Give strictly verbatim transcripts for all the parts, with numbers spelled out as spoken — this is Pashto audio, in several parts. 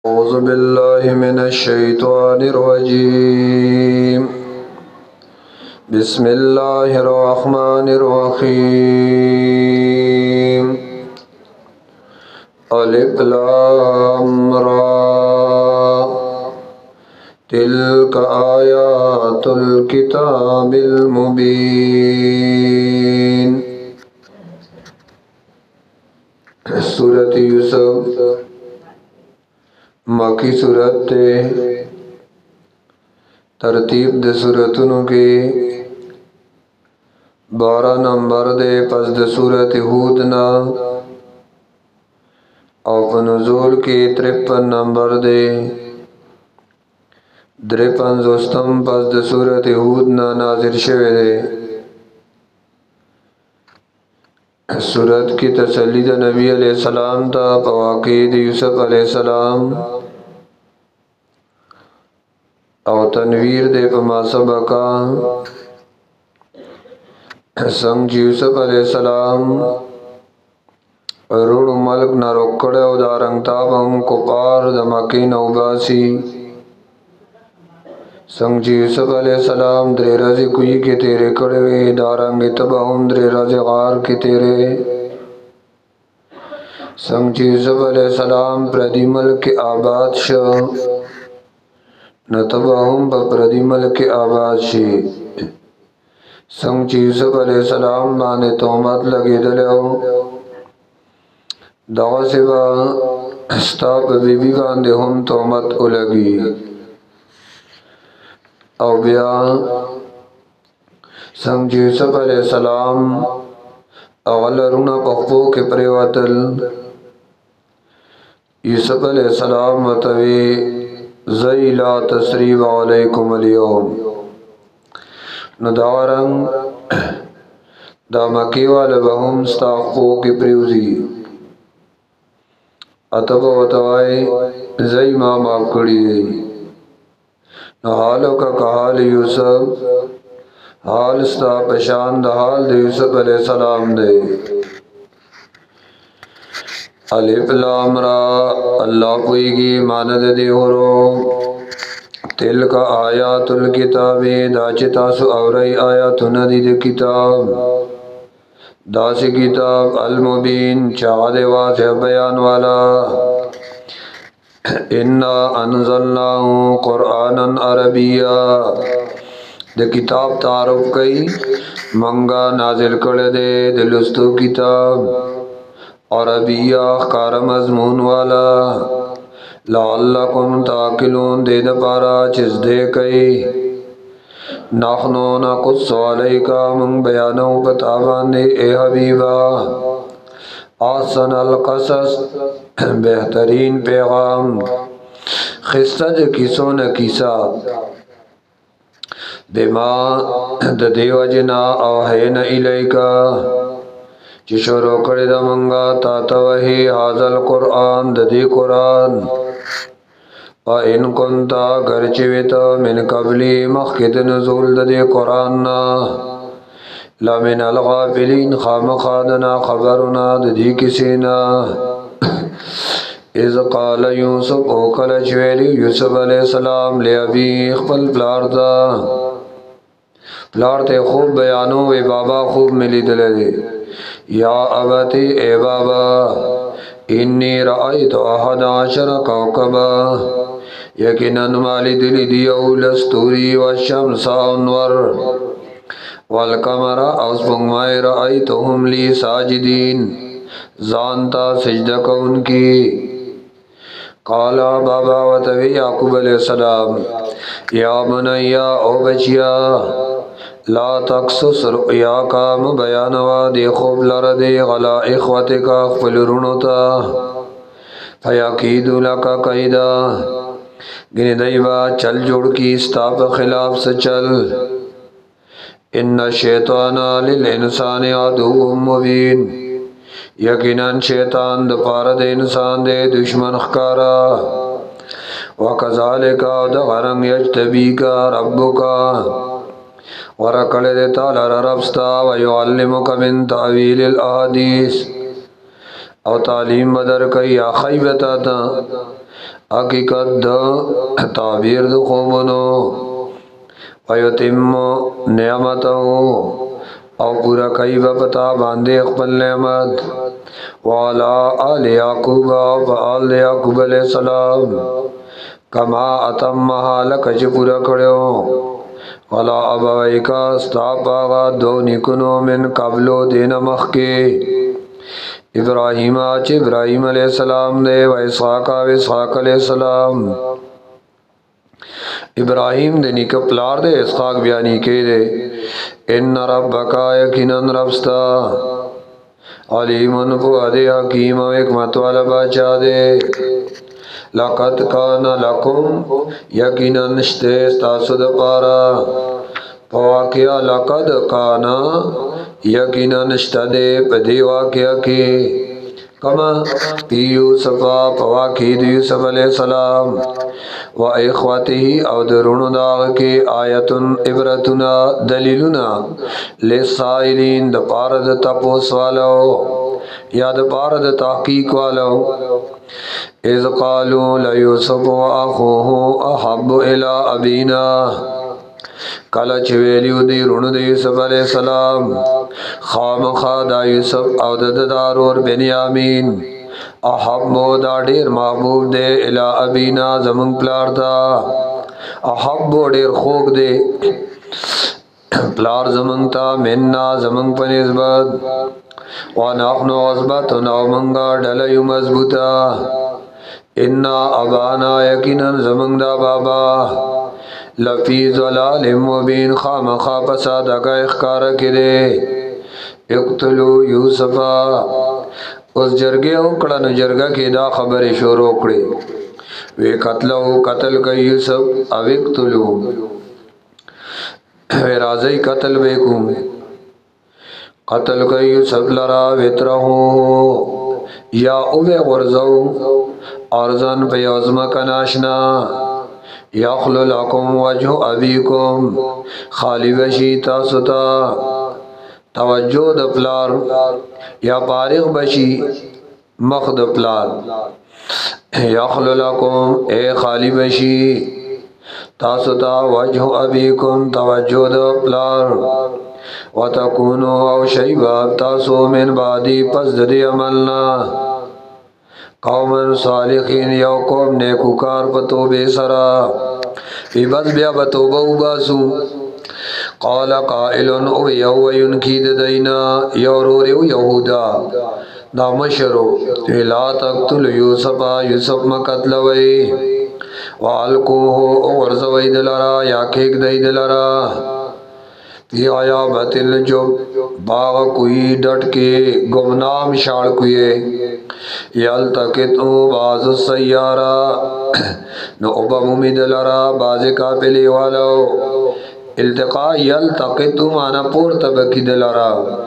أعوذ بالله من الشيطان الرجيم بسم الله الرحمن الرحيم ألف لام را تلك آيات الكتاب المبين سورة یوسف مکی صورت تے ترتیب دے صورتونو کے بارہ نمبر دے پس دے صورت ہودنا او نزول کے ترپن نمبر دے درپن زوستم پس دے صورت ہودنا نازل شوے دے صورت کی تسلی دا نبی علیہ السلام تا پواقید یوسف علیہ السلام او تنویر دے پما سبقا سنگ یوسف علیہ السلام روڑ ملک نہ روکڑے او دارنگ تابم کپار دمکی نوباسی سنگ یوسف علیہ السلام درے رازی کوئی کے تیرے کڑے وے دارنگ تباہم درے رازی غار کے تیرے سنگ یوسف علیہ السلام پردی ملک آباد شو نتباہم پا پردی ملک آباد شی سنگ یوسف علیہ السلام بانے تومت لگی دلیو دعا سبا استاپ بی بی باندے ہم تومت لگی او بیا سنگ یوسف علیہ السلام اول رونا پخپو کے پریواتل یوسف علیہ السلام متوی زی لا تسریب علیکم اليوم ندارنگ دا مکی والا بہم ستاقو کی پریوزی اتبا وتوائی زی ما ماب کری دی حالو کا کحال یوسف حال ستا پشان دا حال دے یوسف علیہ السلام دے الف لام را اللہ کوئی گی ماند دے ہورو تلک آیات الکتاب دا چتاسو اوری آیات ندی دے کتاب دا سی کتاب المبین چاہد واضح بیان والا انا انزلناہو قرآنا عربیہ دے کتاب تعارف کئی منگا نازل کردے دے دلستو کتاب عربیہ اخکار مضمون والا لعلکم تاکلون دے دپارا چیز دے کئی نحنو نقص علیکا من بیانو بتابان دے اے حبیبا آسن القصص بہترین پیغام خستہ جو کسو نہ کسا بما دیو جنا اوحین الیکا چی شروع کرد منگا تا توہی حاضر قرآن دی قرآن و ان کنتا گرچویتا من قبلی مخید نزول دی قرآن لمن الغافلین خامخادنا خبرنا دی کسینا اذ قال یوسف او کل چویلی یوسف علیہ السلام لے ابی اخبر پلارتا پلارتے خوب بیانو اے بابا خوب ملی دلے دے یا ابتی اے بابا انی رأیت احد عشر کوکبا یقیناً مالی دلی دیو لستوری والشمس انور والقمر اسبنگمائی رأیتهم لی ساجدین زانتا سجدہ کون کی قالا بابا وطوی یعقوب علیہ السلام یا بنیا او بچیا لا تقصص رؤیا کا مبیانوا دے خوب لرد غلا اخوت کا خفل رونتا فیاقیدو لکا قیدہ گنی دیبا چل جوڑ کی استاپ خلاف سے چل ان شیطانا للانسان عدو مبین یقیناً شیطان دپارد انسان دے دشمن خکارا وکذالکا دغرنگ یجتبیکا ربکا ورکل دیتا لر ربستا ویعلمک من تعویل الاحادیث او تعلیم بدر کئی یا خیبتا تا حقیقت د تعبیر د خوبونو ویتم نعمتو او پورا کئی بپتا باندے اقبل نعمت والا آل یعقوب و آل یعقوب علیہ السلام کما اتمہا لکج پورا کڑیو والا ابویکا استاپاغا دو نکنو من قبلو دین مخی ابراہیم آچ ابراہیم علیہ السلام دے و اسحاق و اسحاق علیہ السلام ابراہیم دے نیک پلار دے اسحاق بیانی کے دے ان ربکا یقیناً ربستا علیمن فؤاد حکیم و حکمت والا بادشاہ دے لقد کان لکم یقیناً نشتے ستاسو دا پارا پواقعہ لقد کانا یقیناً نشتہ دے پدی واقعہ کی کما پی یوسفا پواقعی دی یوسف علیہ السلام و اخواتی او درون داغ کی آیتن عبرتنا دلیلنا لسائلین دا پارد تپوس والو یا دا پارد تحقیق والو اذ قالو لیوسف و اخوه احب الى ابینا کلا چویلیو دی رون دی یوسف علیہ السلام خام خادا یوسف او دا دارور بنیامین احب دا دیر محبوب دے الى ابینا زمان پلار دا احب دیر خوک دے پلار زمان تا مننا زمان پنزبت ونحن عصبت نو منگا ڈلیو مضبوطا انا ابانا یقینا زمان دا بابا لفی ضلال مبین خام خواب سادگا اخکارا کرے اقتلو یوسفا اس جرگے اکڑا نو جرگا کی دا خبر شروع اکڑے وی قتلو قتل کا یوسف او اقتلو وی رازی قتل بیکو قتل کا یوسف لرا ویترہو یا اوے غرزو ارزن پیازم کناشنا یخلو لکم وجہ ابیکم خالی بشی تاستا توجہ د پلار یا پارغ بشی مخ د پلار یخلو لکم اے خالی بشی تاستا وجہ ابیکم توجہ د پلار وتکونو او شیباب تاسو من بعدی پس ددی عملنا قومن صالحین یو قوم نیکوکار پتو بے سرا بی بس بیا بتوبہ باسو قال قائلن او یو ینکید دینا یوروریو یہودا نامشرو لا تقتل یوسفا یوسف مقتلوی والکوہو ورزوی دلرا یا کھیک دی دلرا فی آیا بطل جو باغ کوئی ڈٹ کے گمنام شاڑ کوئے یلتقطو بعض السیارہ نو ابا ممید لرا بعض کافلی والو التقاء یلتقطو مانا پورتا بکی دلرا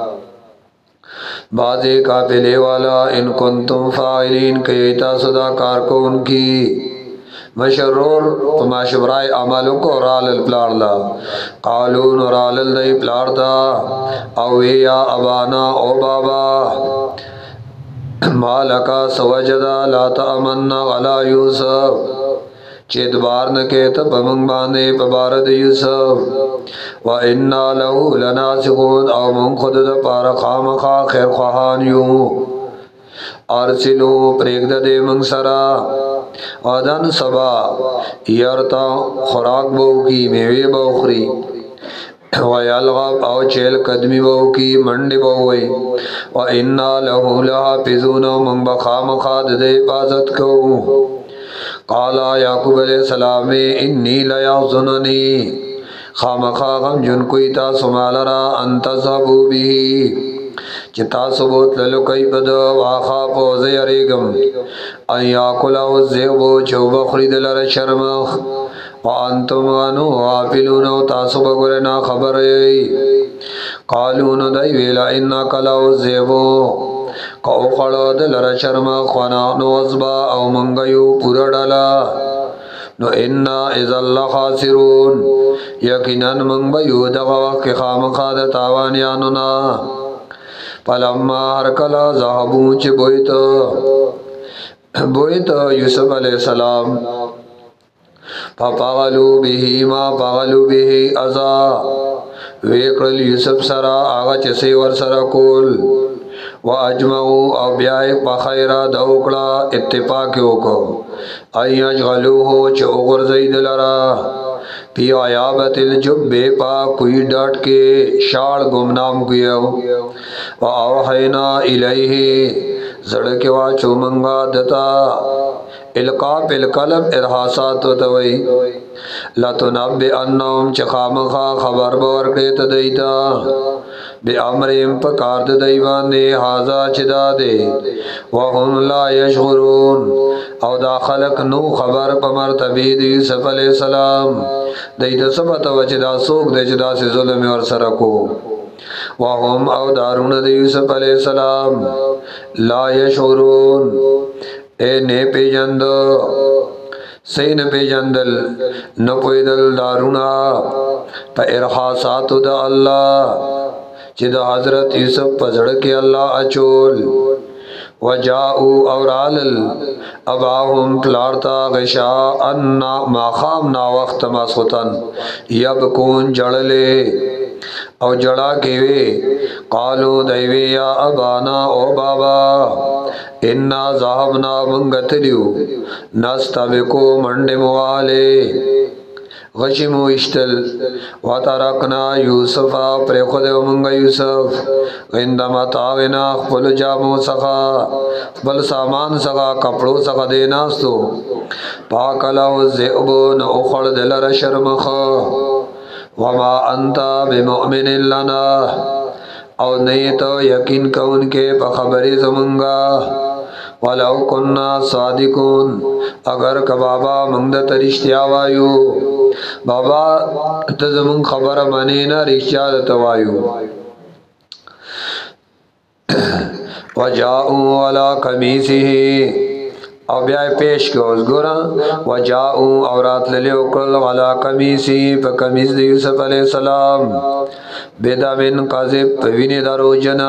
بعض کافلی والا ان کنتم فاعلین کیتا صدا کار کو ان کی مشرور پما شبرائی عملو کو رال الپلار دا قالون رال الدی پلار دا او یا ابانا او بابا مالکا سوجدا لا تأمنا غلا یوسف چید بار نکیت پمنگ باندے پبارد یوسف و انا لہو لناسقون او من خود دا پار خام خا خیر خواہان یوں ارسلو پریگ دا دے منگ سرا آدن سبا یارتا خوراک بو کی میوے بوخری ویلغب او چیل قدمی بو کی منڈی بوئی و انا لہو لحافظون من بخام خاد دے حفاظت کو قالا یعقوب علیہ السلام انی لیحزننی خامخا غم جن کوئی تا سمالرا انتصابو بھی چتا ثبوت للکی بد واخا پوزی اریگم ان یاکلاو الزیبو چو بخرید لر شرمخ وانتم غنو غافلونو تاسو بگرنا خبر ای قالون دی ویلا انا کلاو الزیبو کو خڑد لر شرمخ ونانو ازبا او منگیو پورا ڈالا نو انا اذا اللہ خاسرون یقیناً منگ بیو دغا وقت خام خاد تاوانیانونا پلما ہر کلا زہبون چی بویتا بوئت یوسف علیہ السلام ففعلوا به ما فعلوا به ازا ویکرل یوسف سرا آغا چسی ور سرا کول واجمعو او بیائی پخیرہ دوکڑا اتفاقیو کو ای اجغلوہو چه اغرزید لرا پی عیابت الجب پا کوئی ڈاٹ کے شاڑ گمنام کیو و اوحینا الیہ زڑک واچو منگا دتا القاب القلب ارحاسات و توئی لتنب انہم چخامخا خبر بورکیت دیتا بے امرم پکارد دیوان دے حازا چدا دے وهم لا یشغرون او دا خلق نو خبر پا مرتبی دی یوسف علیہ السلام دیتا سبتا و چدا سوک دے چدا سے ظلم اور سرکو وهم او دارون دی یوسف علیہ السلام لا یشغرون اے نے پی جندو سین پی جندل نپویدل دارونا پا ارحاساتو دا اللہ چی دا حضرت یوسف پا زڑکی اللہ اچول وجاؤ اورالل اباہم پلارتا غشاءن ماخام نا وقت مسخطن یبکون جڑلے او جڑا کیوے قالو دیوے یا ابانا او بابا انا ذہبنا منگتلیو نستبکو منڈ موالے غشمو اشتل وطرقنا یوسفا پر خود منگ یوسف غندما تاوینا خپل جامو سخا خپل سامان سخا کپڑو سخا دیناستو پاکلاو زئبو نا اخڑ دلر شرمخا وما انتا بمؤمن لنا او نیتو یقین کون کے پخبری زمنگا ولو کننا صادقون اگر کبابا منگد ترشتیا وایو بابا تزمون خبر منینا رشتیا دتوایو وجاؤ علا قمیسه او بیائی پیش کے اس گورا وجاؤ اورات للیو کل علا قمیسی پا قمیس دی یوسف علیہ السلام بیدا من قذب پوینی دارو جنا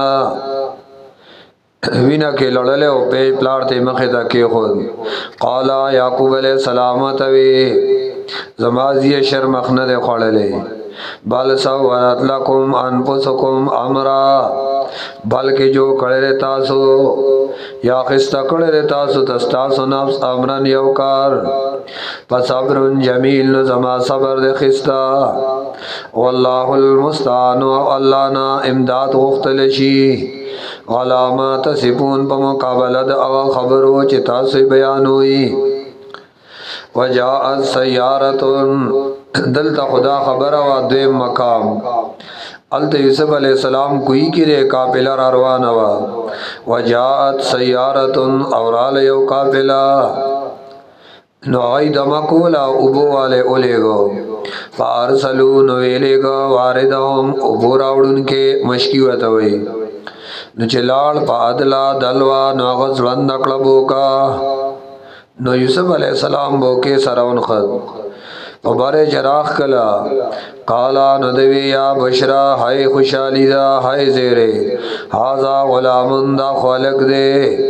وینا کے لڑلے او پی پلارتے مخیدہ کے خود قالا یعقوب علیہ السلام توی زمازی شرمخند خوڑلے بل سوالت لکم انفسکم امرا بلکہ جو کڑے تاسو یا خستا کڑے تاسو تستاسو نفس امرن یوکار فصبر جمیل زما صبر دے خستا واللہ المستعان اللہ نا امداد غختلشی علامات سپون پا مقابلت اغا خبرو چی تاسو بیانوئی وجاءت سیارتن دلتا خدا خبر و دویم مقام علت یوسف علیہ السلام کوئی کرے کافلہ راروان و وجاءت سیارتن اورال یو کافلہ نوعی دمکولا ابو والے اولے گو فارسلو نویلے گو واردہم ابو راوڑن کے مشکیوتوئی نو چلاڑ پا ادلا دلوا ناغذ رندکڑبو کا نو یوسف علیہ السلام بوکے سرون خد وبر جراخ کلا قالا ندوی یا بشرا ہائے خوشحالی دا ہائے زیرے حازا غلامن دا خالق دے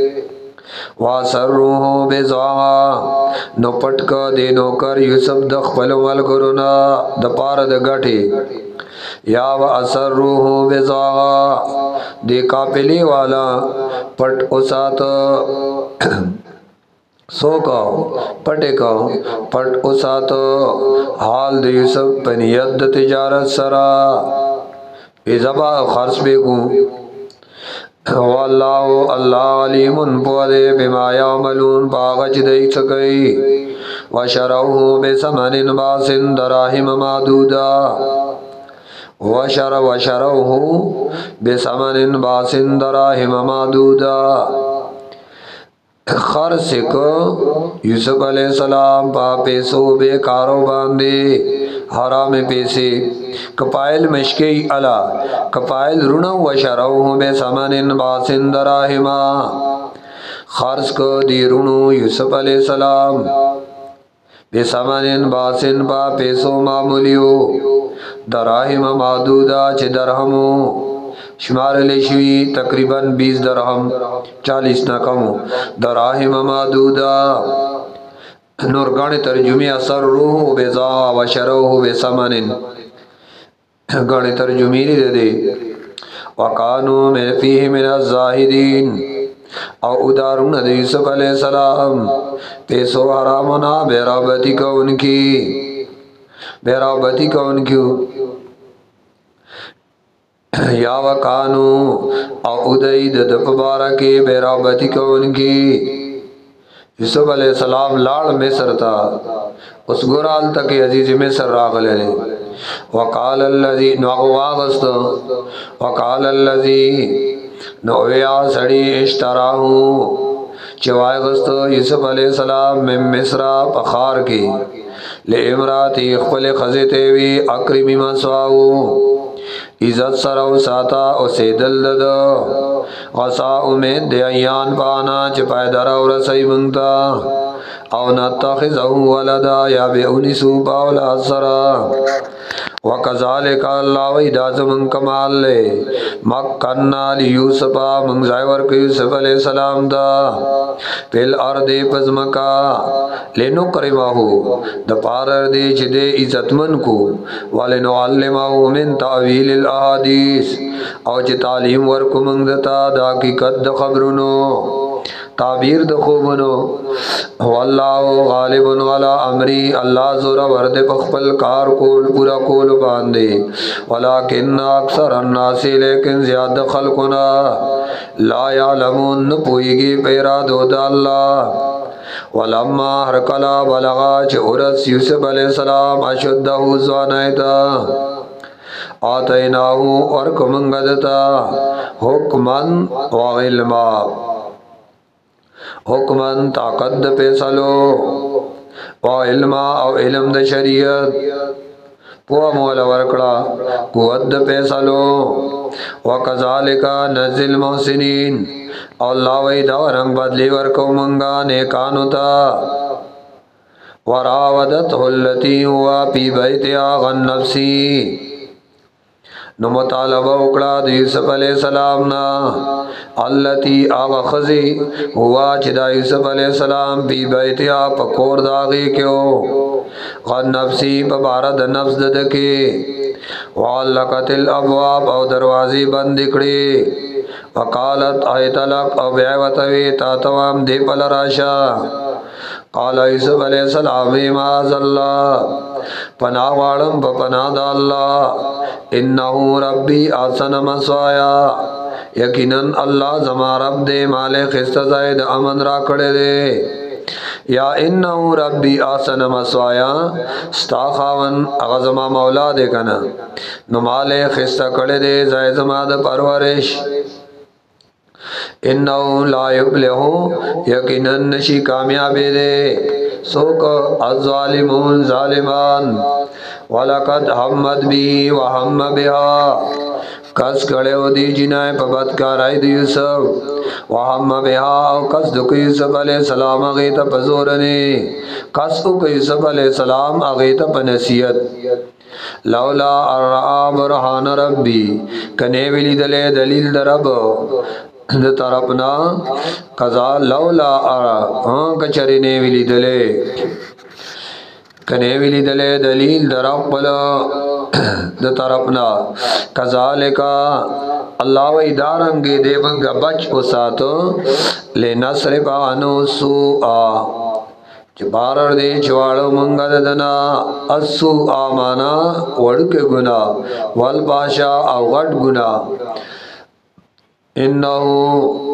واسروہو بیزعا نو پٹک دے نوکر یوسف دخ پلو ملکرنا دپار دگٹی یا واسروہو بیزعا دے کاپلی والا پٹ اسات سو کا پٹے کا پٹ اسات حال دی یوسف پنیت تجارت سرا ایزبا خرس بیگو واللہ اللہ علیم پودے بما یعملون باغچ دیکھ سکئی وشروہ بسمن باسن دراہم معدودا وشر وشروہ بسمن باسن دراہم معدودا خرس کو یوسف علیہ السلام پا پیسو بے کارو باندے حرام پیسے کپائل مشکی علا کپائل رونو و شروع بے سمن باسن دراہما خرس کو دی رونو یوسف علیہ السلام بے سمن باسن پا پیسو معمولیو دراہم معدودا چھ درہمو شمار لشوی تقریبا بیس درہم چالیس نہ کم دراہم معدودا نورگان ترجمی اثر روح بزا و شروح بسمن گان ترجمی دے دے وکانو من فیہ من الزاہدین او ادارون دے یوسف علیہ السلام پیسو حرامنا بیرابطی کا ان کی بیرابطی کا ان کی یا وکانو او ادائی دپ بارکی بیرابطی کا ان کی یوسف علیہ السلام لاڑ مصر تا اس گرال تک عزیز مصر راغلے لے وقال اللذی نوغواغست وقال اللذی نویا سڑی اشتراہو چوائی غست یوسف علیہ السلام من مصر پخار کی لے امراتی اخفل خزیتیوی اکرمی مسواہو عزت سرو ساتا او سیدل ددو غصا امید دے ایان پانا چپای درو رسی منگتا او نتخذہو ولدا یا بے انسو باولا سرا وکذالک اللہ ویداز من کمال لے مکننا لی یوسفا منگزائیور کے یوسف علیہ السلام دا پیل ارد پزمکا لنقرمہو دپار اردے چدے عزت من کو ولنعلمہو من تعویل الاحادیث او چی تعلیم ورکو منگدتا دا حقیقت دا خبرنو تعبیر د خوبنو واللہ غالب علی امری اللہ زورا ورد پخپل کار کول پورا کول باندے ولیکن اکثر الناس لیکن زیادہ خلقنا لا یعلمون نپوئیگی پیرا دو دا اللہ ولما حرکلا بلغا چورس یوسف علیہ السلام اشدہو زوانیتا آتیناہو ورکمنگدتا حکمن وغلما حکمن طاقت د پیسلو و علما او علم د شریعت پوہ مولا ورکڑا قوت د پیسلو و کذالک نزل محسنین اللہ ویدہ ورنگ بدلی ورکو منگا نیکانو تا وراودت اللتی ہوا پی بیت آغن نفسی نو مطالبہ اکڑا د یوسف علیہ السلام نا اللتی آغا خزی ہوا چدا یوسف علیہ السلام بی بیتیا پکور داغی کیو غن نفسی پبارد نفس ددکی وعلقت الابواب او دروازی بند اکڑی وقالت آیت لک او بیعوتوی تاتوام دی پل راشا قال یوسف علیہ السلام معاذ اللہ پناہ وارم پا پناہ دا اللہ انہو ربی آسن مسوایا یقیناً اللہ زما رب دے مالے خست زائد امن را کڑے دے یا انہو ربی آسن مسوایا ستا خاون اغزما مولا دے کنا نو مالے خست کڑے دے زائد زما دا پرورش انہو لا یبلہو یقیناً نشی کامیابی دے سوک الظالمون ظالمان وَلَقَدْ حَمَّدْ بِهِ وَحَمَّ بِهَا کس کڑے ہو دی جنائے پا بدکارائی دی یوسف وَحَمَّ بِهَا او کس دکو یوسف علیہ السلام اغیتا پا زورنے کس دکو یوسف علیہ السلام اغیتا پا نصیت لولا ارعا برحان ربی کنیولی دلے دلیل درب د طرفنا قضا لولا ارا ہاں کچری نیولی دلے کنیولی دلے دلیل درقبل د طرفنا کذالکا اللہ و ادارنگی دے منگا بچ کو ساتو لے نصرف عنو سوءا چبارر دے چوارو منگا ددنا اسو آمانا وڑک گنا والباشا او غٹ گنا انہو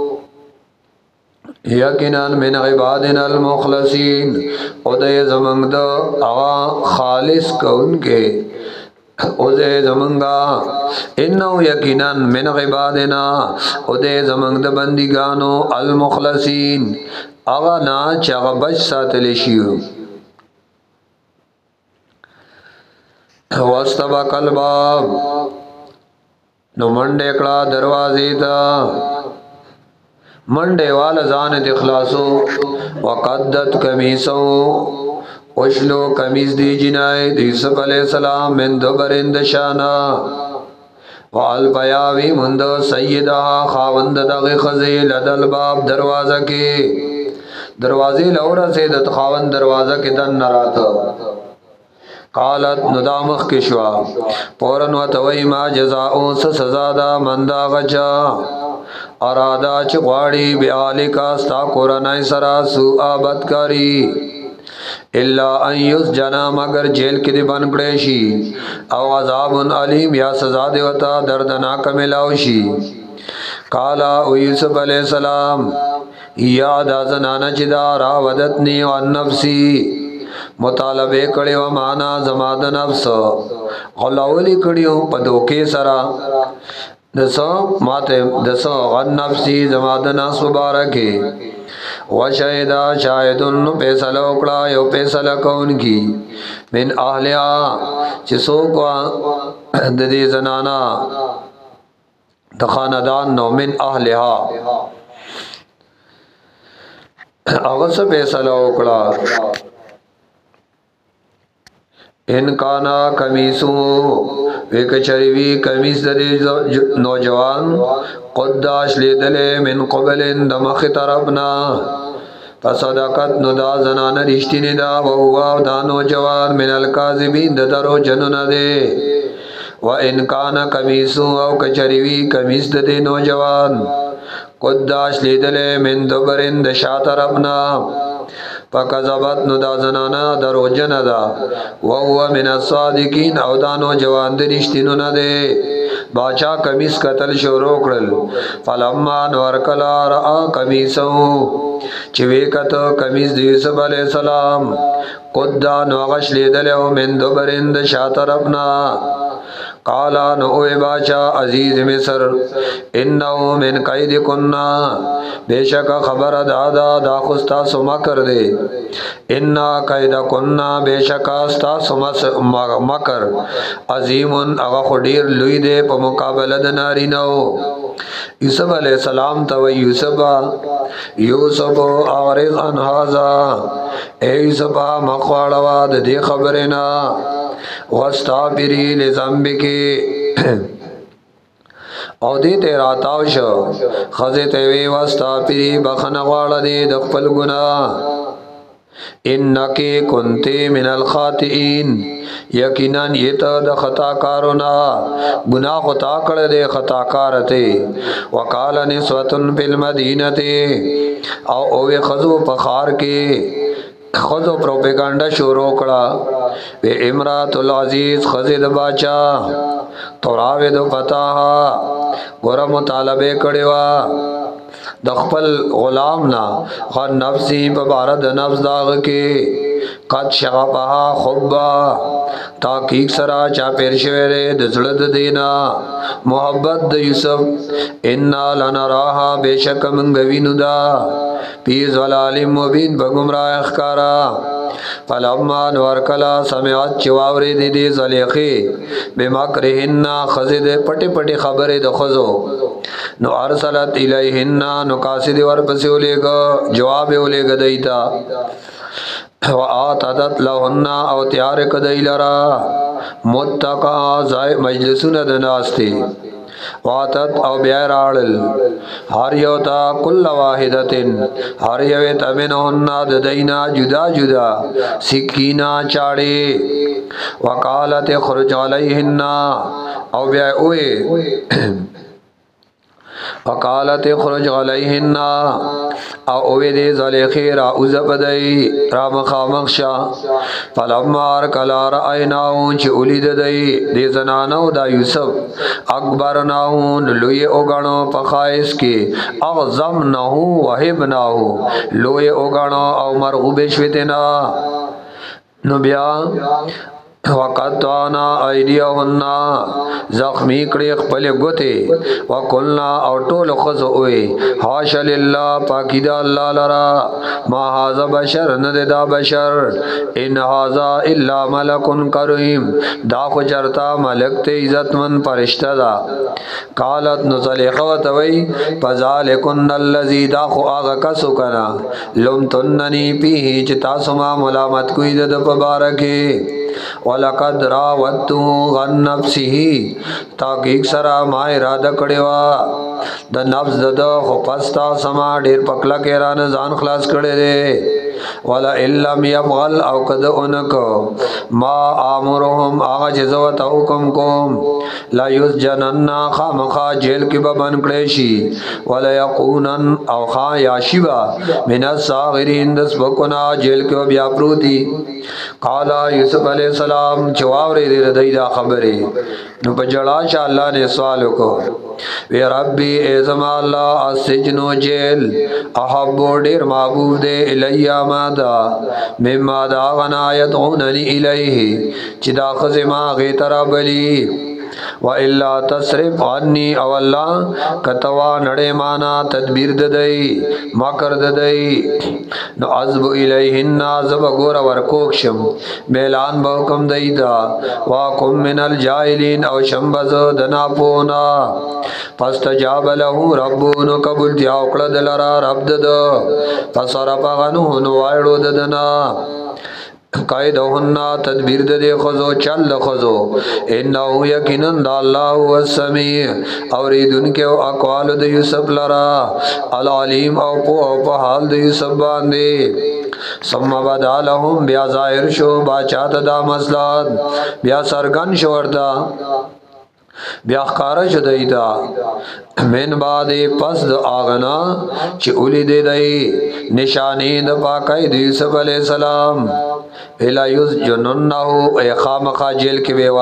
یقیناً من عبادنا المخلصین او دے زمنگ دا اغا خالص کون کے او دے زمنگا انہو یقیناً من عبادنا او دے زمنگ دا بندگانو المخلصین اغا نا چاگا بچ ساتلشیو واستبق الباب نو منڈے کڑا دروازی تا منڈے والا زانت اخلاصو وقدت کمیسو وشلو کمیز دی جنائے دی یوسف علیہ السلام من دبرند شانا والبیاوی مند سیدها خاوند دغی خزی لدل باب دروازه کی دروازی لور سیدت خاوند دروازه کی دن نراتا قالت ندامخ کشوا پورن و توی ما جزاؤن سزا دا من دا غچا ارادا چه غواړي بیالی کا ستا قرآن سرا سو بدکاری الا ان یسجنا مگر جیل کې دی بن کړي شي او عذاب علیم یا سزا دی وتا دردناک ملاو شي قالا او یوسف علیہ السلام یا دا زنانه چې دا راودتنی عن نفسی مطالبه کړي و معنا زما د نفس غلاولی کړيو په دوکې سرا دسو ماته دسو غن نفسی زما د نفس مبارکه وشهدا شاهدن فیصله وکړه یو فیصله کوونکی من اهلها چې څوک د دې زنانا د خاندان نو من اهلها هغه څه فیصله وکړه ان کانا کمیسو ویک چریوی کمیس د نوجوان قداش لیدلے من قبل دمخ طرفنا فصدقت نو دا زنان رشتینی دا وہوا دا نوجوان من الکاذبین دا درو جنون دے و ان کانا کمیسو او کچریوی کمیس د نوجوان قداش لیدلے من دبرن د شا طرفنا فکذبت نو دا زنانا درو جن دا وهو من الصادقین او دا نوجوان د رشتینو نه دے باچا کمیس قتل شروع کړل فلما نور کلا را کمیسو چې وکړه کمیس د یوسف علی السلام قدا نو غش لیدل او من دوبرند شاطربنا قالا نو اے باچا عزیز مصر انہو من قید کننا بیشک خبر دادا دا خستا سما کر دے انا قید کننا بیشک استا سما مکر عظیم اغا خودیر لوی دے پا مقابل دناری نو یوسف علیہ السلام تو یوسف یوسف آرز انحازا اے یوسف مخواروا دے خبرنا واستغفری لذنبکی او دی تیرا تاو شو خزی تیوی واستغفری بخن غوار دی دخپل گناہ انکی کنتی من الخاطئین یقیناً یہ تا دا خطا کارونا گناہ خطا کر دے خطا کارتے وقال نسوتن فی المدینتے او اوی خزو پخار کے خزو پروپیگانڈا شروع کڑا بے امرات العزیز خزید باچا توراوی دو فتاها گورا مطالبے کڑیوا دخپل غلامنا خان نفسی ببارد نفس داغ کے قد شغفها خبا تاکیق سرا چا پیر شویرے دزلد دینا محبت د یوسف انا لنراها بے شک منگوینو دا پیز ولال مبین بگمراہ اخکارا فلما نور کلا سمعت چواوری دی دی زلیخی بمکرهن خزید پٹی پٹی خبر د خزو نو ارسلت الیہن نو قاصد ورپسی اولے گا جواب اولے گا دیتا وآتدت لہن او تیار کدی لرا متقا زائے مجلسون دناستی واتت او بیار آڑل ہر یوتا کل واحدتن ہر یوت امنہن ددینا جدا جدا سکینا چاڑے وقالت خرج علیہن او بیار اوے وقالت خرج علیہن او اوی دے زلیخی را اوزبدئی را مخامخشا فلما ارکلا رأیناون چی اولید دی دے زنانو دا یوسف اکبرناون لوی اگانو پخائس کی اغزمنہو وحبناہو لوی اگانو او مرغوب شویتنا نبیا وقطعنا ایدیہننا زخمی کڑی خپل گوتے وقلنا او ټول خز اوئی حاش للہ پاکی دا اللہ لرا ما حاضا بشر ند دا بشر ان حاضا الا ملکن کریم دا خجرتا ملک تے عزت من پرشتہ دا قالت نزلیخوتوئی فذالکن اللذی دا خو آغا کسو کنا لم تننی پیہی چتا سما ملامت کوئی دا پبارکی ولقد راودته عن نفسه تحقیق سره ما اراده کړې وا د نفس د خو پستا سما ډیر پکلا کې رانه ځان خلاص کړي دي ولا الا يفعل او قد انکو ما امرهم اغه جزوت حکم کوم لا یسجنن خامخا جیل کې به بن کړي شي ولا یقونن او خا یاشبا من الصاغرین دس بکنا جیل کې بیا پروتي قال یوسف علیہ السلام جواب لري دای دا خبره نو په جړا چې الله نے سوال وکړو وی ربي ازما الله السجن جیل احب ډیر محبوب دے الیا مادا مما دا غنایت اوننی الیه چې دا خزما غی ترا بلی و الا تصرف عني او الله کتوا نړې معنا تدبیر ددای مکر ددای نو عذب الیهن عذب غور ورکوکشم بیلان به حکم دایدا واقم من الجاهلین او شمبز دنا پونا فاستجاب له ربونو قبول دی او کړه دلرا رب دد فصرف غنو نو وایړو ددنا قائدهن تدبیر د خزو چل د خزو انه یقینا الله هو السمیع اوریدن کې او اقوال د یوسف لرا العلیم او په حال د یوسف باندې ثم بدا لهم بیا ظاهر شو باچات دا مسلات بیا سرګن شو وردا بیا ښکارا شدایدا من بعد پس د اغنا چې اولی دی دی نشانی د پاکای د یوسف علی السلام الا یوز جننه ای خامخا جیل کې به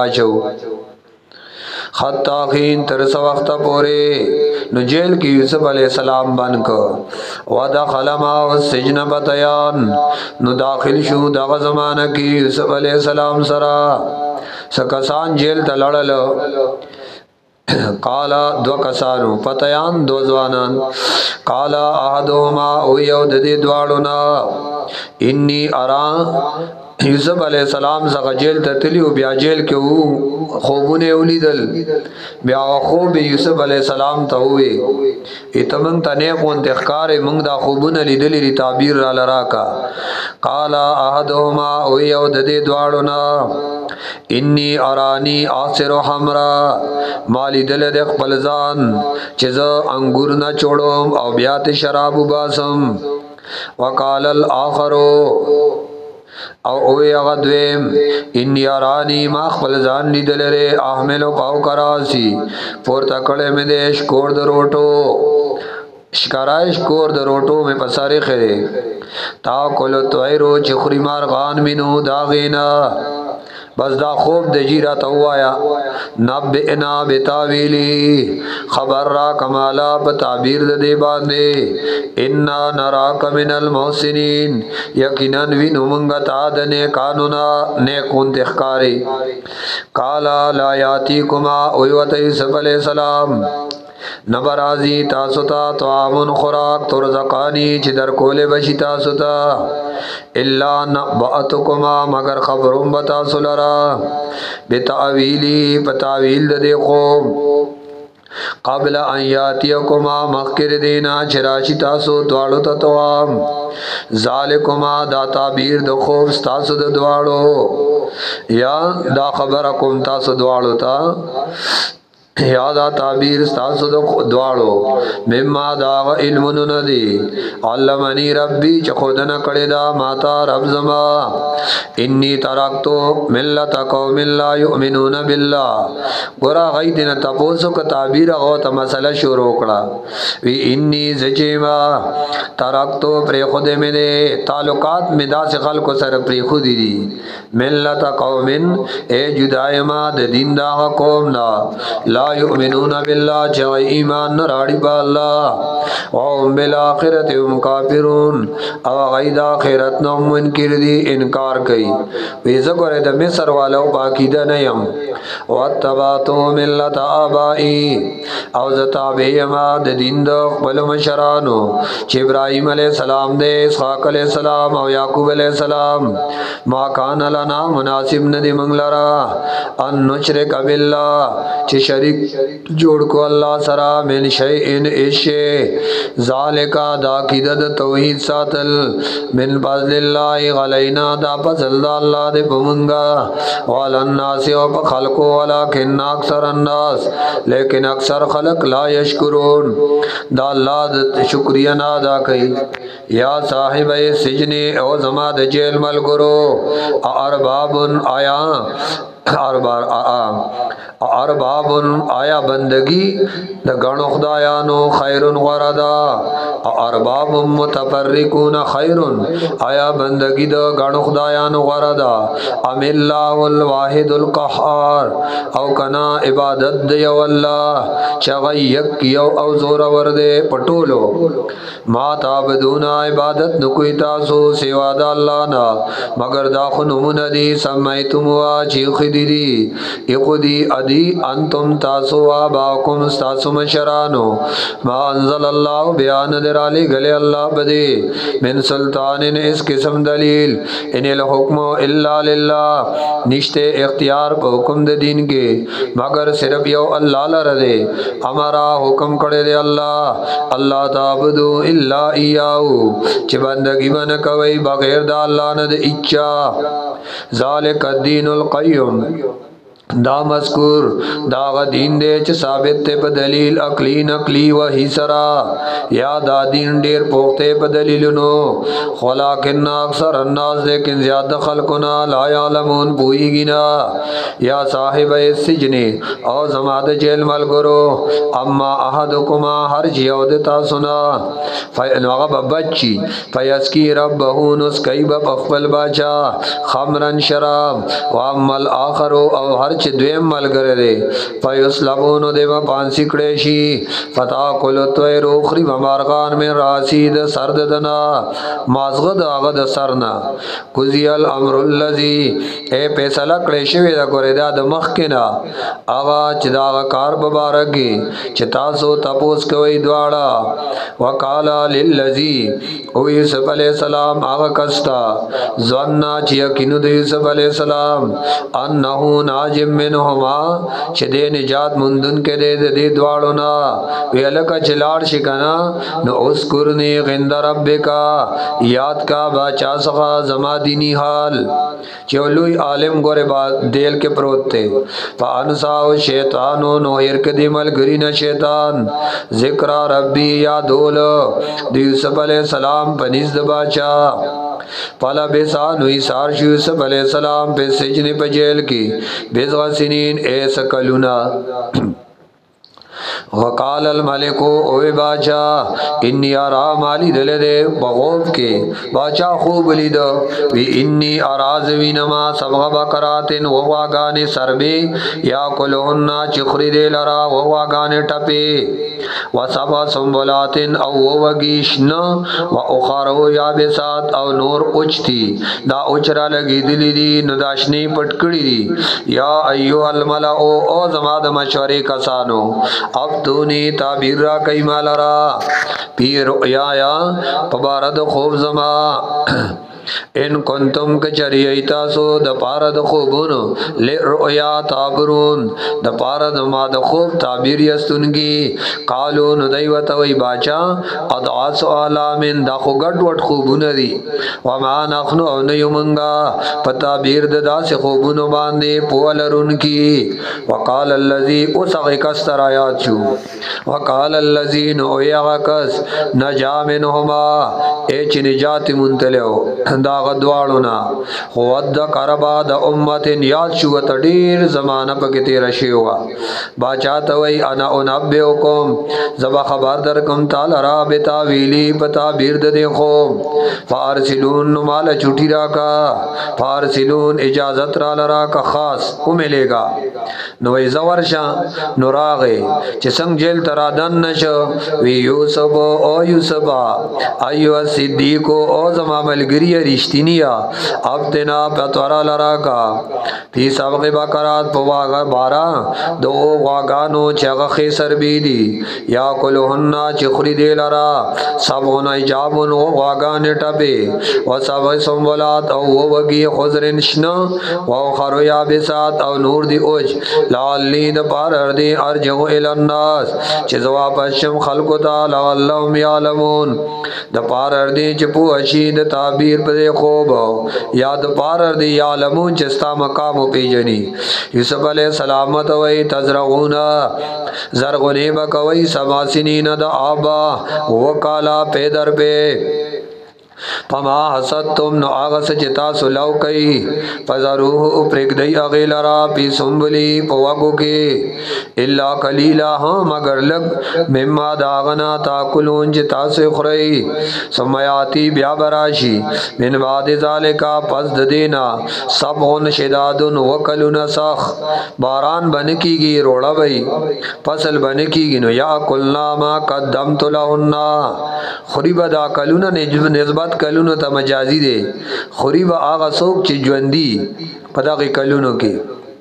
واچو حتا خین تر سو وخت پورې نو جیل کې یوسف علی السلام بن کو ودخل ما السجن بتیان نو داخل شو دا زمانہ کې یوسف علی السلام سره سکسان جیل ته لړل قالا دو کسانو پتیان دو ځوانان قالا احدهما او یو د دې دواړو نا انی ارا یوسف علیہ السلام څنګه جیل ته تلیو بیا جیل کې وو خوبونه ولیدل بیا خوب یوسف علیہ السلام ته وې اتمن تنه کو انتخار موږ دا خوبونه لیدلې تعبیر را لراکا قالا احدهما او یو د دې دواړو نا انی ارانی آسر حمرا مالی دل د خپل ځان چې زه انګور نه چوڑم او بیا ته شراب وباسم وقال الاخر او اوی اغدویم ان یارانی ما خپل ځان لیدل لري احملو پاو کراسی پورته کړه مې د شکور د روټو شکارای شکور د روټو مې پساره خره تا کولو توایرو چې خوري مارغان مينو داغینا بس دا خوب د جیرا توایا نبئنا بتاویلی خبر را کمالا په تعبیر د دی باندې ان نراک من المحسنین یقینا وینو مونږه تا د نه قانونا نه کون تخکاری قالا لا یاتیکما او یوت یوسف علیہ السلام نبرازی تاسو تا طعامن خوراک ترزقانی چې در کوله بشي تاسو تا الا نبأتکما مگر خبرم بتا سلرا بتاویلی پتاویل د دې خو قبل ان یاتیکما مخکر دینا چراشی تاسو دواړو ته توام ذالکما دا تعبیر د خوب تاسو د دواړو یا دا خبر کوم تاسو دواړو ته یا دا تعبیر ستاسو دو دوارو مما دا علمونو ندی علمنی ربی چه خودنا کڑی دا ماتا رب زما انی ترکتو ملت قوم لا یؤمنون باللہ گورا غی دینا تپوسو کا تعبیر غوتا مسئلہ شروع کڑا وی انی زچیما ترکتو پری خود میں دے تعلقات میں دا سے خلق سر پری خودی دی ملت قوم اے جدائما دا دین دا قوم نا لا یؤمنون بالله چه ایمان نراڑی با اللہ وهم بالآخرت هم کافرون او غید آخرت نم منکر دی انکار کئی ویزا گوری دا مصر والاو باقیدہ نیم واتباتو ملت آبائی او زتابعی ما دا دین دا قبل مشرانو چه ابراہیم علیہ السلام دے اسحاق علیہ السلام او یعقوب علیہ السلام ما کان لنا مناسب ندی منگلرا ان نشرک باللہ چه شریک شریک جوړ کو الله سرا من شیئن اشی ذالکا دا قیدت توحید ساتل من فضل الله علینا دا فضل الله دے بمنگا والا الناس و خلقو ولکن اکثر الناس لیکن اکثر خلق لا یشکرون دا اللہ دا شکریہ نا ادا کئی یا صاحب سجن او زما د جیل ملګرو ارباب آیا اربار ارباب آیا بندگی د غنو خدایانو خیرن غردا ارباب متفرقون خیرن آیا بندگی د غنو خدایانو غردا ام الله الواحد القهار او کنا عبادت دی الله چغیک یو او زور ور دے پټولو ما تعبدون عبادت نو کوئی تاسو سوا د الله نا مگر دا خنمون دی سمیتم وا چی خدی دی یقدی ادی انتم تاسو آباکم تاسو مشرانو ما انزل اللہ بیان در علی گلے اللہ بدی من سلطان اس قسم دلیل ان الحکم الا للہ نشتے اختیار کو حکم دے دین کے مگر صرف یو اللہ لردے ہمارا حکم کڑے دے اللہ اللہ تعبدو الا ایاو چی بندگی بن کوئی بغیر دا اللہ ند اچا ذالک الدین القیم دا مذکور دا غدین دے چ ثابت تے پا دلیل اقلی نقلی و ہی سرا یا دا دین دیر پوختے پا دلیلنو خلاکن اکثر الناس لیکن زیادہ خلقنا لا یعلمون پوئی گنا یا صاحب السجن او زماد جیل ملگرو اما احدکما ہر جیودتا سنا فینوغب بچی فیسکی ربہون اس کئیب پخبل باچا خمرن شراب واما الاخرو او ہر چ دویم ملګری دی فیسلبونو دی با پانسی کڑی شی فتاکلو توی روخری و مارغان من راسی د سرد دنا مازغد آغد سرنا کزی الامر اللذی اے پیسلا کڑی شوی دا کوری دا د مخکنا آغا چ دا آغا کار ببارگی چ تاسو تپوس کوئی دوارا وکالا للذی او یوسف علیہ السلام آغا کستا زننا چ یقینو د یوسف علیہ السلام انہو ناجم منهما چې دې نجات مندن کې دې دې دواړو نا ویلکه چلاړ شکنا نو اسکرنی غند ربکا یاد کا باچا څخه زما دینی حال چې لوی عالم ګوره با دیل کې پروت ته فانساو شیطانو نو هر کدی ملګری نه شیطان ذکر ربی یادول د یوسف علی السلام پنځ د باچا پالا بیسان ہوئی سارش یوسف علیہ السلام پہ سجن پہ جیل کی بیزغ سنین ایس کلونا وقال الملک اوے باچا انی ارا مالی دل دے بغوب کے باچا خوب لید وی انی اراز وینما سبغ بکراتن وواگان سربے یا کلہننا چخری دے لرا وواگان ٹپے وسبا سنبلاتن او وگیشن و اخارو یا بسات او نور اچ تھی دا اچرا لگی دلی دی نداشنی پٹکڑی دی یا ایوہ الملعو او زماد مشوری کسانو اب دونی تعبیر را کئی مالا را پی رؤیایا پبارد خوب زما ان کنتم کچری ایتاسو د پارد خوبونو لرؤیا تعبرون د پارد ما د خوب تعبیر یستونگی قالو ندیوت وی باچا اضعاس علامن دا خو گٹ وٹ خوبون دی وما نخنو او نیو منگا پتا بیر د دا سے خوبونو باندے پولرون کی وقال اللذی اس اغیقستر آیات شو وقال اللذین اوی اغاقس نجا منہما ایچ نجات منتلیو دا غدواړونا خود د کربا د امتن یاد شو تډیر زمانہ پکې تیر شي وا باچا ته وای انا انبئکم زبا خبر در کوم تعالی را بتا ویلی پتا بیر د دیکھو فارسلون مال چټی را کا فارسلون اجازت را لرا کا خاص او ملے گا نو ای زورشا نوراغه چې څنګه جیل ترادن نشو وی یوسف او یوسف ایو صدیق او زما ملګری رشتینیا ابتنا پتورا لرا کا فی سبق بکرات پواغا بارا دو غاگانو چغ خیسر بیدی یا کلوہن چخری دی لرا سبغن ایجابن و غاگان ٹبی و سبغ سنبولات او وگی خضرن شنا و خرو یابسات او نور دی اوج لعلی دا پارر دی ارجعو الالناس چیزوا پشم خلقو تا لعلهم یعلمون دا پارر دی چپو اشید تعبیر پر خوب یا دا پارر دی یعلمون چستا مقامو پیجنی یوسف علیہ السلامت وی تزرعونا زرغنی بکوی سبا سنین دا آبا وکالا پیدر پہ پما حسد تم نو آغس چتا سلو کئی فضروح پرک دی اغیل را پی سنبلی پوگو کے اللہ کلیلا ہاں مگر لگ مما داغنا تاکلون چتا سخری سمیاتی بیا براشی من بعد ذالکا پس دینا سبغن شدادن وکلن سخ باران بنکی گی روڑا بئی فصل بنکی گی نو یا کلنا ما قدمت لہننا خریب دا کلون نسبت کلونو تا مجازی دے خریب آغا سوک چی جوندی پداغی کلونو کی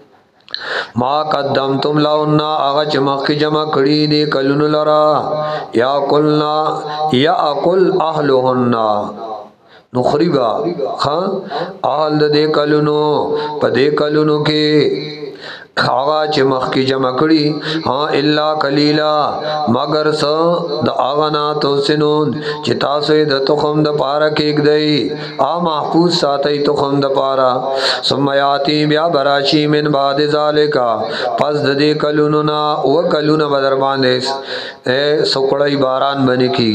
ما قدمتم لہننا آغا چمخ کی جمع کری دے کلونو لرا یا کلنا یا اکل اہلوہننا نو خریبا خاں اہل دے کلونو پا دے کلونو کے آغا چه مخ کی جمع کری ہاں اللہ کلیلا مگر سا دا آغانا توسنون چه تاسوی دا تخم دا پارا کیک دئی آ محفوظ ساتی تخم دا پارا سمیاتی بیا براشی من بعد ذالکا پس دا دے کلوننا و کلون بدر باندیس اے سکڑی باران بنی کی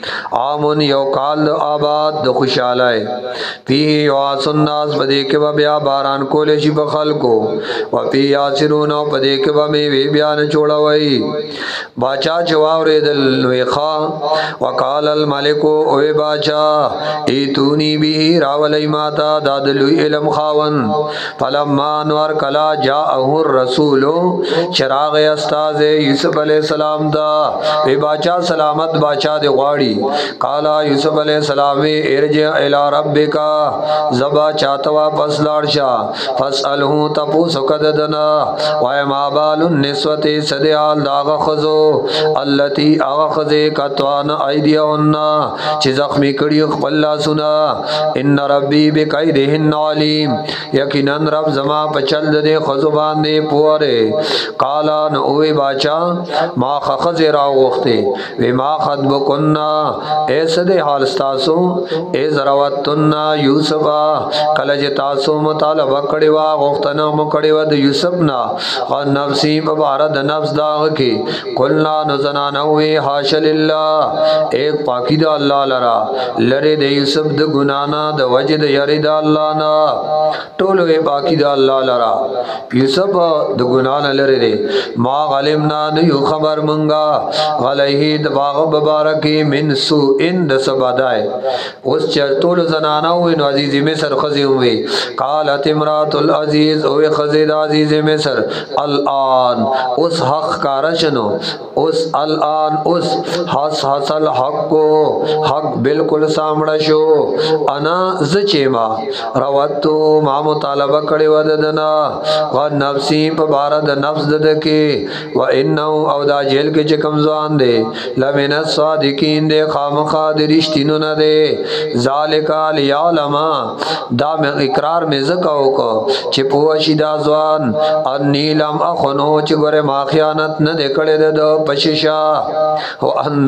آمن یو کال دا آباد دا خوشالائے پی یواسن ناس بدے کے بیا باران کولیشی بخل کو و پی یاسرونو پدے کے بمی وی بیان چھوڑا وئی باچا چواوری دل نویخا وقال الملکو اوے باچا ایتونی بھی راولی ماتا دادلوی علم خاون فلما انور کلا جاءہو الرسولو چراغ استاز یوسف علیہ السلام دا وی باچا سلامت باچا دے غاڑی کالا یوسف علیہ السلام ارجع الى ربکا زبا چاتوا پس لارشا فسألہو تپو سکددنا وائے ما بال النسوتی صدیال داغ خزو اللتی آغ خزے کتوان ایدیونا چی زخمی کڑی اخپلا سنا ان ربی بقیدہن علیم یقیناً رب زما پچل دے خزو باندے پورے کالا نووی باچا ما خخز راو وقتے وی ما خد بکننا اے صدی حال ستاسو اے ذروتنا یوسفا کلج تاسو مطالبہ کڑیوا غختنا مکڑیوا دے یوسف نا غن نفسی مبارد نفس داغ کی کلنا نزنانوی حاشل اللہ ایک پاکی دا اللہ لرا لرے دے یوسف دا گنانا دا وجد یری دا اللہ نا ٹولوے پاکی دا اللہ لرا یوسف دا گنانا لرے دے ما غلمنا نیو خبر منگا غلیہی دا باغ ببارکی من سو ان دا سبادائے اس چر طول زنانوی نو عزیزی مصر خزی ہوئی قالت امرات العزیز اوی خزی دا عزیز مصر الان اس حق کارشنو اس الان اس حس حسل حق کو حق بالکل سامڑا شو انا زچیما روتو ما مطالبہ کڑی وددنا غد نفسی پا بارد نفس ددکی و انہو او دا جیل کے چکم زوان دے لمن الصادقین دے خام خادرشتینو نا دے ذالکا لیعلما دا میں اقرار میں زکاو کو چپوشی دا زوان انی لم اخنو چی گورے ما خیانت ندے کڑے دے دو پششا و ان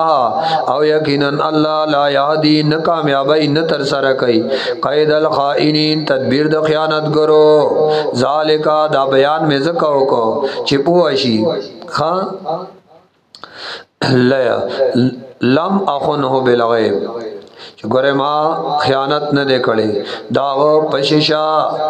اللہ او یقیناً اللہ لا یادی نکامیابی نتر سرکی قید الخائنین تدبیر دا خیانت گرو ذالکا دا بیان میں زکاو کو چپوشی خان لم اخنو بالغیب چی گورے ما خیانت ندے کڑے داغو پششا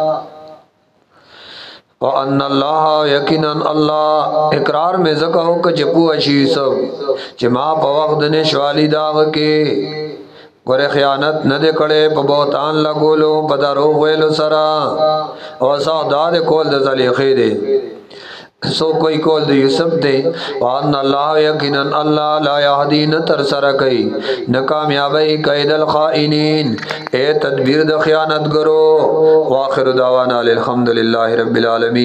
وَأَنَّ اللَّهَ يَقِنًا اللَّهَ اقرار میں زکا ہو کہ چپو اشی سب چی ما پا وقت نشوالی داغ کے گورے خیانت ندے کڑے پا بہتان لگولو پا دروغ ویلو سرا وسا داد کول دا زلیخی دے सो कोई कौल दे यूसुफ दे वान अल्लाह यकीनन अल्लाह ला यहदी न तर सरा कई न कामयाबी कैदल खाइनीन ए तदबीर द खयानत गरो। वाखिर दावाना अल्हम्दुलिल्लाहि रब्बिल आलमीन।